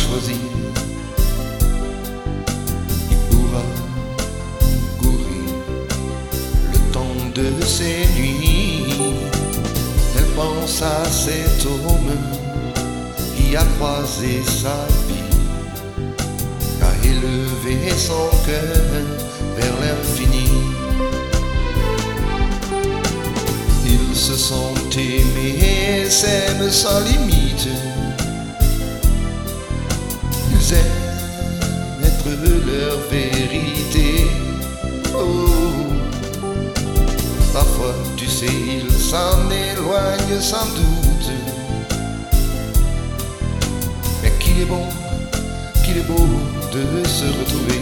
choisi, il pourra courir le temps de ses nuits. Elle pense à cet homme qui a croisé sa vie, qui a élevé son cœur vers l'infini. Ils se sont aimés et s'aiment sans limite. Ils aiment être leur vérité. Oh, parfois tu sais ils s'en éloignent sans doute, mais qu'il est beau de se retrouver.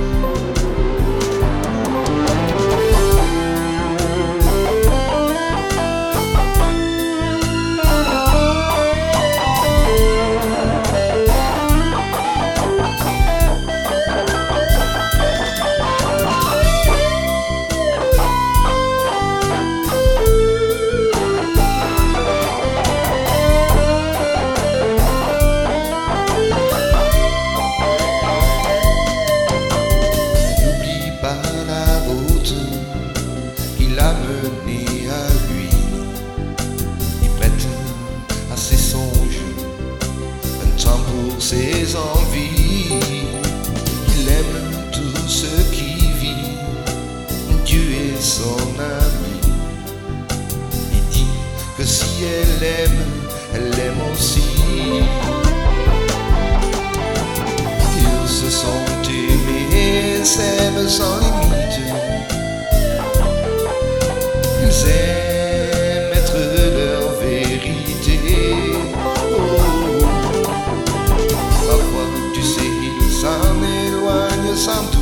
Mené à lui, il prête à ses songes un temps pour ses envies. Il aime tout ce qui vit, Dieu est son ami. Il dit que si elle aime aussi. Ils se sont aimés et s'aiment sans limite. Ils aiment être leur vérité. Oh, parfois tu sais ils s'en éloignent sans doute.